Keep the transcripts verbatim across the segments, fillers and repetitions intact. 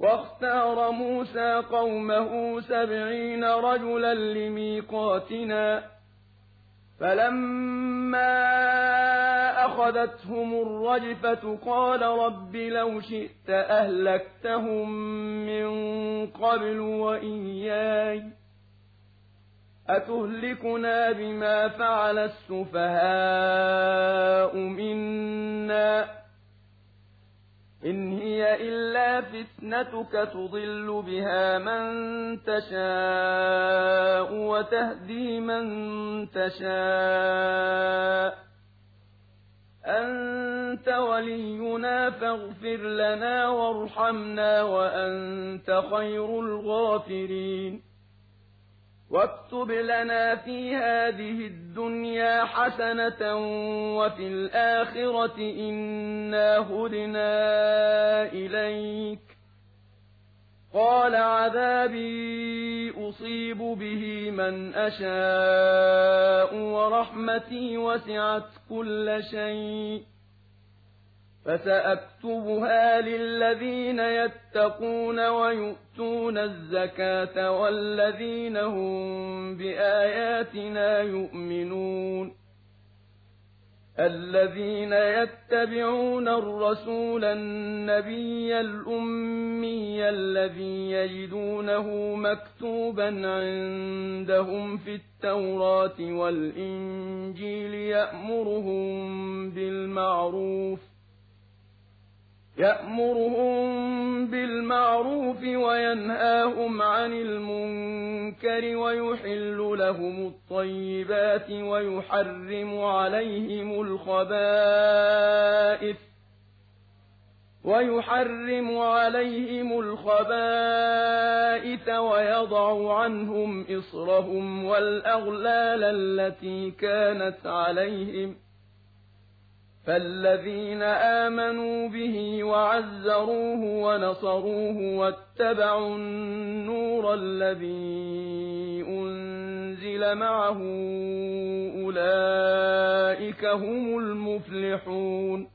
واختار موسى قومه سبعين رجلا لميقاتنا فلما أخذتهم الرجفة قال رب لو شئت أهلكتهم من قبل وإياي أتهلكنا بما فعل السفهاء منا إن هي إلا فتنتك تضل بها من تشاء وتهدي من تشاء أنت ولينا فاغفر لنا وارحمنا وأنت خير الغافرين واكتب لنا في هذه الدنيا حسنة وفي الآخرة إنا هدنا إليك قال عذابي أصيب به من أشاء ورحمتي وسعت كل شيء فسأكتبها للذين يتقون ويؤتون الزكاة والذين هم بآياتنا يؤمنون الذين يتبعون الرسول النبي الأمي الذي يجدونه مكتوبا عندهم في التوراة والإنجيل يأمرهم بالمعروف يأمرهم بالمعروف وينهاهم عن المنكر ويحل لهم الطيبات ويحرم عليهم الخبائث ويحرم عليهم الخبائث ويضع عنهم إصرهم والأغلال التي كانت عليهم فالذين آمنوا به وعزروه ونصروه واتبعوا النور الذي أنزل معه أولئك هم المفلحون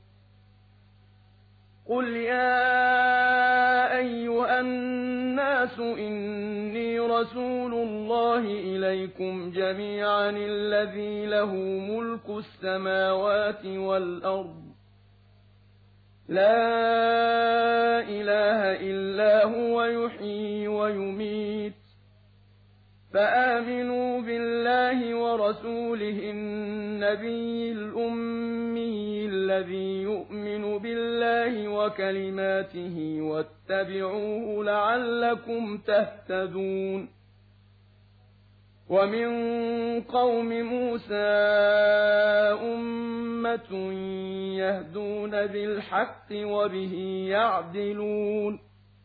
قل يا أيها الناس إني رسول الله إليكم جميعا الذي له ملك السماوات والأرض لا إله إلا هو يحيي ويميت فآمنوا بالله ورسوله النبي الأمي الذي يؤمن بالله وكلماته واتبعوه لعلكم تهتدون ومن قوم موسى أمة يهدون بالحق وبه يعدلون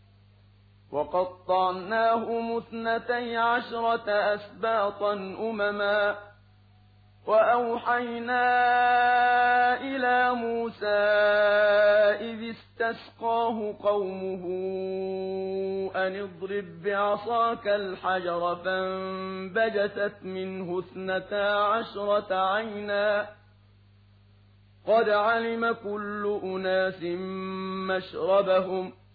وقطعناهم اثنتي عشرة أسباطا أمما وأوحينا إلى موسى إذ استسقاه قومه أن اضرب بعصاك الحجر فانبجست منه اثنتا عشرة عينا قد علم كل أناس مشربهم